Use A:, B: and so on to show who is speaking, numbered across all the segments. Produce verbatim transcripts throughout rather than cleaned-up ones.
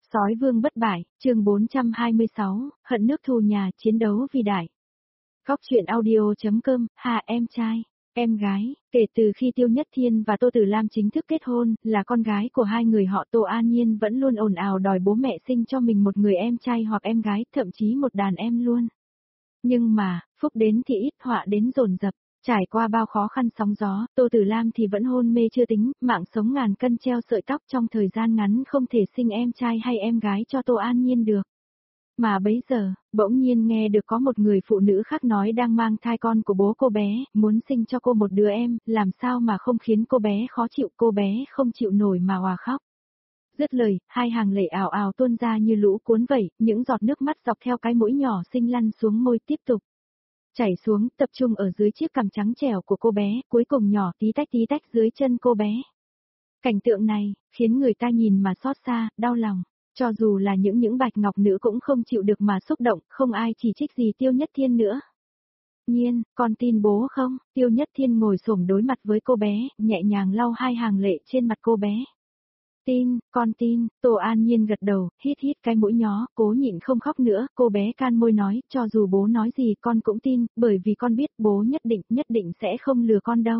A: Sói vương bất bại, chương bốn trăm hai mươi sáu, hận nước thù nhà, chiến đấu vì đại. Góc truyện audio.com, hà em trai, em gái, kể từ khi Tiêu Nhất Thiên và Tô Tử Lam chính thức kết hôn, là con gái của hai người họ Tô An Nhiên vẫn luôn ồn ào đòi bố mẹ sinh cho mình một người em trai hoặc em gái, thậm chí một đàn em luôn. Nhưng mà, phúc đến thì ít họa đến dồn dập. Trải qua bao khó khăn sóng gió, Tô Tử Lam thì vẫn hôn mê chưa tính, mạng sống ngàn cân treo sợi tóc trong thời gian ngắn không thể sinh em trai hay em gái cho Tô An Nhiên được. Mà bấy giờ, bỗng nhiên nghe được có một người phụ nữ khác nói đang mang thai con của bố cô bé, muốn sinh cho cô một đứa em, làm sao mà không khiến cô bé khó chịu, cô bé không chịu nổi mà òa khóc. Dứt lời, hai hàng lệ ảo ảo tuôn ra như lũ cuốn vẩy, những giọt nước mắt dọc theo cái mũi nhỏ xinh lăn xuống môi tiếp tục chảy xuống, tập trung ở dưới chiếc cằm trắng trẻo của cô bé, cuối cùng nhỏ tí tách tí tách dưới chân cô bé. Cảnh tượng này, khiến người ta nhìn mà xót xa, đau lòng, cho dù là những những bạch ngọc nữ cũng không chịu được mà xúc động, không ai chỉ trích gì Tiêu Nhất Thiên nữa. Nhiên, con tin bố không? Tiêu Nhất Thiên ngồi xổm đối mặt với cô bé, nhẹ nhàng lau hai hàng lệ trên mặt cô bé. Tin, con tin, Tô An Nhiên gật đầu, hít hít cái mũi nhó, cố nhịn không khóc nữa, cô bé can môi nói, cho dù bố nói gì con cũng tin, bởi vì con biết bố nhất định, nhất định sẽ không lừa con đâu.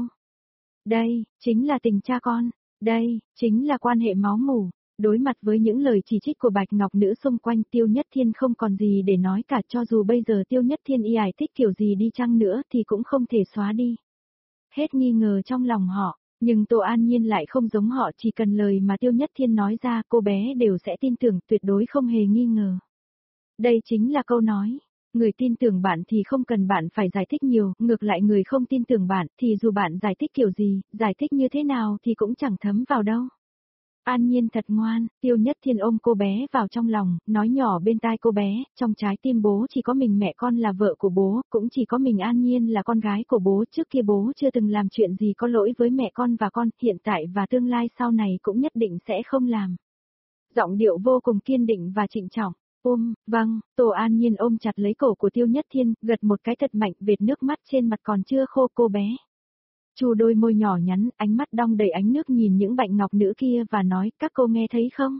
A: Đây, chính là tình cha con, đây, chính là quan hệ máu mủ. Đối mặt với những lời chỉ trích của bạch ngọc nữ xung quanh, Tiêu Nhất Thiên không còn gì để nói cả, cho dù bây giờ Tiêu Nhất Thiên y ải thích kiểu gì đi chăng nữa thì cũng không thể xóa đi hết nghi ngờ trong lòng họ. Nhưng Tô An Nhiên lại không giống họ, chỉ cần lời mà Tiêu Nhất Thiên nói ra cô bé đều sẽ tin tưởng, tuyệt đối không hề nghi ngờ. Đây chính là câu nói, người tin tưởng bạn thì không cần bạn phải giải thích nhiều, ngược lại người không tin tưởng bạn thì dù bạn giải thích kiểu gì, giải thích như thế nào thì cũng chẳng thấm vào đâu. An Nhiên thật ngoan, Tiêu Nhất Thiên ôm cô bé vào trong lòng, nói nhỏ bên tai cô bé, trong trái tim bố chỉ có mình mẹ con là vợ của bố, cũng chỉ có mình An Nhiên là con gái của bố, trước kia bố chưa từng làm chuyện gì có lỗi với mẹ con và con, hiện tại và tương lai sau này cũng nhất định sẽ không làm. Giọng điệu vô cùng kiên định và trịnh trọng. Ôm, vâng, Tô An Nhiên ôm chặt lấy cổ của Tiêu Nhất Thiên, gật một cái thật mạnh, vệt nước mắt trên mặt còn chưa khô cô bé. Chu đôi môi nhỏ nhắn, ánh mắt đong đầy ánh nước nhìn những bạch ngọc nữ kia và nói, các cô nghe thấy không?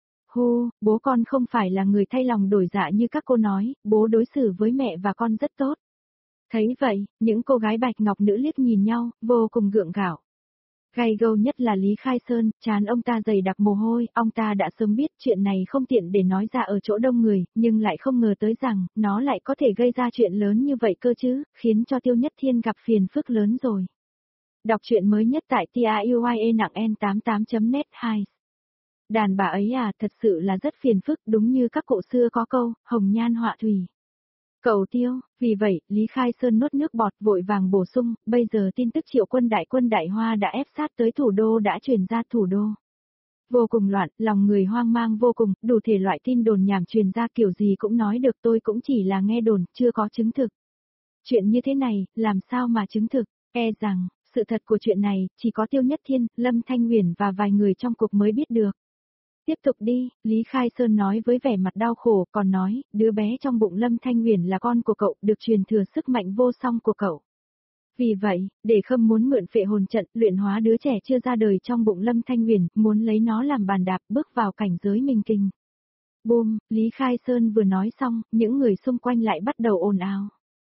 A: Hu, bố con không phải là người thay lòng đổi dạ như các cô nói, bố đối xử với mẹ và con rất tốt. Thấy vậy, những cô gái bạch ngọc nữ liếc nhìn nhau, vô cùng gượng gạo. Gay gâu nhất là Lý Khai Sơn, trán ông ta dày đặc mồ hôi, ông ta đã sớm biết chuyện này không tiện để nói ra ở chỗ đông người, nhưng lại không ngờ tới rằng, nó lại có thể gây ra chuyện lớn như vậy cơ chứ, khiến cho Tiêu Nhất Thiên gặp phiền phức lớn rồi. Đọc truyện mới nhất tại T-A-U-I-E nặng N tám mươi tám chấm net hai. Đàn bà ấy à, thật sự là rất phiền phức, đúng như các cụ xưa có câu, hồng nhan họa thủy. Cầu Tiêu, vì vậy, Lý Khai Sơn nuốt nước bọt vội vàng bổ sung, bây giờ tin tức triệu quân đại quân Đại Hoa đã ép sát tới thủ đô đã truyền ra thủ đô. Vô cùng loạn, lòng người hoang mang vô cùng, đủ thể loại tin đồn nhảm truyền ra kiểu gì cũng nói được, tôi cũng chỉ là nghe đồn, chưa có chứng thực. Chuyện như thế này, làm sao mà chứng thực, e rằng, sự thật của chuyện này, chỉ có Tiêu Nhất Thiên, Lâm Thanh Huyền và vài người trong cục mới biết được. Tiếp tục đi, Lý Khai Sơn nói với vẻ mặt đau khổ, còn nói, đứa bé trong bụng Lâm Thanh Huyền là con của cậu, được truyền thừa sức mạnh vô song của cậu. Vì vậy, để Khâm muốn mượn phệ hồn trận, luyện hóa đứa trẻ chưa ra đời trong bụng Lâm Thanh Huyền, muốn lấy nó làm bàn đạp, bước vào cảnh giới minh kinh. Boom, Lý Khai Sơn vừa nói xong, những người xung quanh lại bắt đầu ồn ào.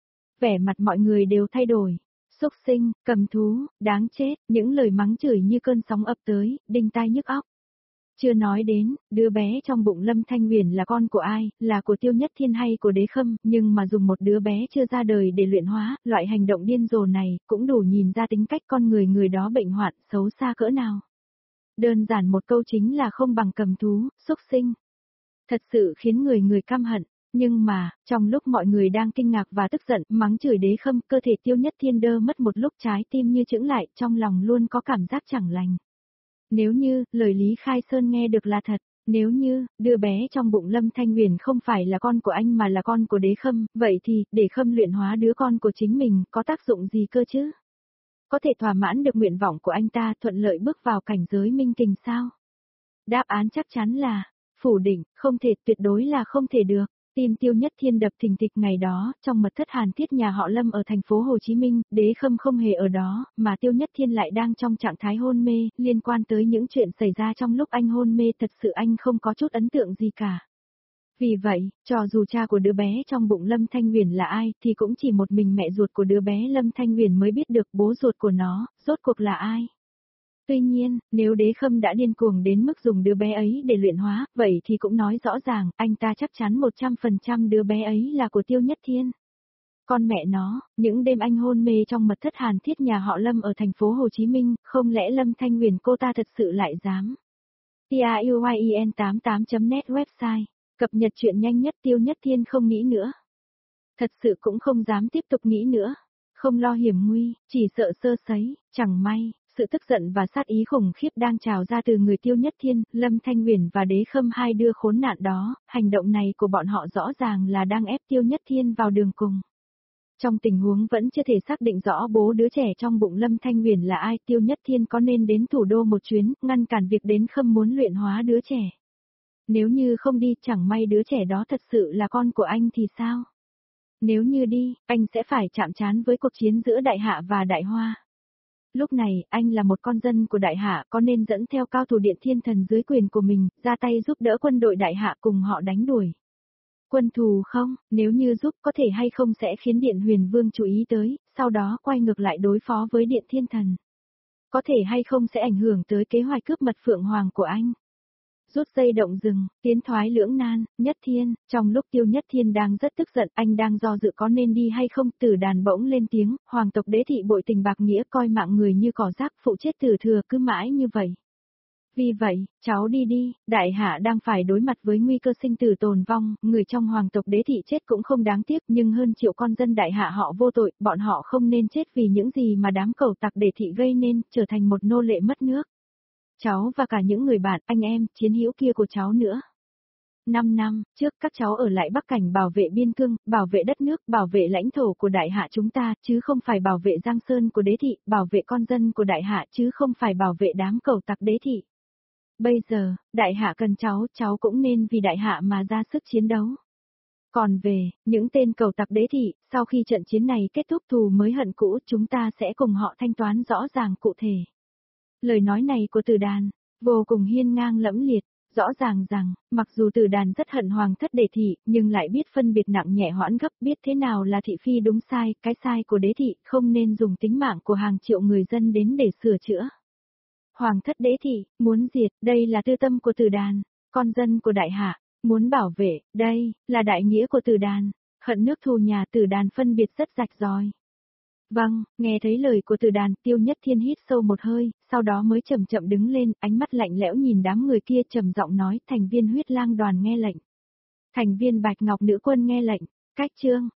A: Vẻ mặt mọi người đều thay đổi. Xúc sinh, cầm thú, đáng chết, những lời mắng chửi như cơn sóng ập tới, đinh tai nhức óc. Chưa nói đến, đứa bé trong bụng Lâm Thanh Huyền là con của ai, là của Tiêu Nhất Thiên hay của Đế Khâm, nhưng mà dùng một đứa bé chưa ra đời để luyện hóa, loại hành động điên rồ này, cũng đủ nhìn ra tính cách con người người đó bệnh hoạn, xấu xa cỡ nào. Đơn giản một câu chính là không bằng cầm thú, xúc sinh. Thật sự khiến người người căm hận. Nhưng mà, trong lúc mọi người đang kinh ngạc và tức giận, mắng chửi Đế Khâm, cơ thể Tiêu Nhất Thiên đơ mất một lúc, trái tim như chững lại, trong lòng luôn có cảm giác chẳng lành. Nếu như, lời Lý Khai Sơn nghe được là thật, nếu như, đứa bé trong bụng Lâm Thanh Huyền không phải là con của anh mà là con của Đế Khâm, vậy thì, để Khâm luyện hóa đứa con của chính mình, có tác dụng gì cơ chứ? Có thể thỏa mãn được nguyện vọng của anh ta, thuận lợi bước vào cảnh giới minh kình sao? Đáp án chắc chắn là, phủ định, không thể, tuyệt đối là không thể được. Tim Tiêu Nhất Thiên đập thình thịch. Ngày đó, trong mật thất Hàn Thiết nhà họ Lâm ở thành phố Hồ Chí Minh, Đế Khâm không hề ở đó, mà Tiêu Nhất Thiên lại đang trong trạng thái hôn mê, liên quan tới những chuyện xảy ra trong lúc anh hôn mê thật sự anh không có chút ấn tượng gì cả. Vì vậy, cho dù cha của đứa bé trong bụng Lâm Thanh Huyền là ai, thì cũng chỉ một mình mẹ ruột của đứa bé Lâm Thanh Huyền mới biết được bố ruột của nó, rốt cuộc là ai. Tuy nhiên, nếu Đế Khâm đã điên cuồng đến mức dùng đứa bé ấy để luyện hóa, vậy thì cũng nói rõ ràng, anh ta chắc chắn một trăm phần trăm đứa bé ấy là của Tiêu Nhất Thiên. Con mẹ nó, những đêm anh hôn mê trong mật thất Hàn Thiết nhà họ Lâm ở thành phố Hồ Chí Minh, không lẽ Lâm Thanh Huyền cô ta thật sự lại dám. Tien tám tám chấm net website, cập nhật chuyện nhanh nhất. Tiêu Nhất Thiên không nghĩ nữa. Thật sự cũng không dám tiếp tục nghĩ nữa. Không lo hiểm nguy, chỉ sợ sơ sẩy, chẳng may. Sự tức giận và sát ý khủng khiếp đang trào ra từ người Tiêu Nhất Thiên, Lâm Thanh Huyền và Đế Khâm, hai đứa khốn nạn đó, hành động này của bọn họ rõ ràng là đang ép Tiêu Nhất Thiên vào đường cùng. Trong tình huống vẫn chưa thể xác định rõ bố đứa trẻ trong bụng Lâm Thanh Huyền là ai, Tiêu Nhất Thiên có nên đến thủ đô một chuyến, ngăn cản việc Đế Khâm muốn luyện hóa đứa trẻ. Nếu như không đi, chẳng may đứa trẻ đó thật sự là con của anh thì sao? Nếu như đi, anh sẽ phải chạm trán với cuộc chiến giữa Đại Hạ và Đại Hoa. Lúc này, anh là một con dân của Đại Hạ, có nên dẫn theo cao thủ Điện Thiên Thần dưới quyền của mình, ra tay giúp đỡ quân đội Đại Hạ cùng họ đánh đuổi. Quân thù không, nếu như giúp có thể hay không sẽ khiến Điện Huyền Vương chú ý tới, sau đó quay ngược lại đối phó với Điện Thiên Thần. Có thể hay không sẽ ảnh hưởng tới kế hoạch cướp mật Phượng Hoàng của anh. Rút dây động rừng, tiến thoái lưỡng nan. Nhất Thiên, trong lúc Tiêu Nhất Thiên đang rất tức giận, anh đang do dự có nên đi hay không, Tử Đàn bỗng lên tiếng, hoàng tộc Đế thị bội tình bạc nghĩa, coi mạng người như cỏ rác, phụ chết tử thừa, cứ mãi như vậy. Vì vậy, cháu đi đi, Đại Hạ đang phải đối mặt với nguy cơ sinh tử tồn vong, người trong hoàng tộc Đế thị chết cũng không đáng tiếc, nhưng hơn triệu con dân Đại Hạ họ vô tội, bọn họ không nên chết vì những gì mà đám cẩu tặc Đế thị gây nên, trở thành một nô lệ mất nước. Cháu và cả những người bạn, anh em, chiến hữu kia của cháu nữa. Năm năm trước các cháu ở lại Bắc Cảnh bảo vệ biên cương, bảo vệ đất nước, bảo vệ lãnh thổ của Đại Hạ chúng ta, chứ không phải bảo vệ Giang Sơn của Đế thị, bảo vệ con dân của Đại Hạ chứ không phải bảo vệ đám cẩu tặc Đế thị. Bây giờ, Đại Hạ cần cháu, cháu cũng nên vì Đại Hạ mà ra sức chiến đấu. Còn về, những tên cẩu tặc Đế thị, sau khi trận chiến này kết thúc thù mới hận cũ, chúng ta sẽ cùng họ thanh toán rõ ràng cụ thể. Lời nói này của Tử Đàn, vô cùng hiên ngang lẫm liệt, rõ ràng rằng, mặc dù Tử Đàn rất hận hoàng thất Đế thị, nhưng lại biết phân biệt nặng nhẹ hoãn gấp, biết thế nào là thị phi đúng sai, cái sai của Đế thị, không nên dùng tính mạng của hàng triệu người dân đến để sửa chữa. Hoàng thất Đế thị, muốn diệt, đây là tư tâm của Tử Đàn, con dân của Đại Hạ, muốn bảo vệ, đây, là đại nghĩa của Tử Đàn, hận nước thù nhà. Tử Đàn phân biệt rất rạch ròi. Vâng, nghe thấy lời của Tử Đàn, Tiêu Nhất Thiên hít sâu một hơi, sau đó mới chậm chậm đứng lên, ánh mắt lạnh lẽo nhìn đám người kia, trầm giọng nói, thành viên Huyết Lang đoàn nghe lệnh. Thành viên Bạch Ngọc nữ quân nghe lệnh. Cách chương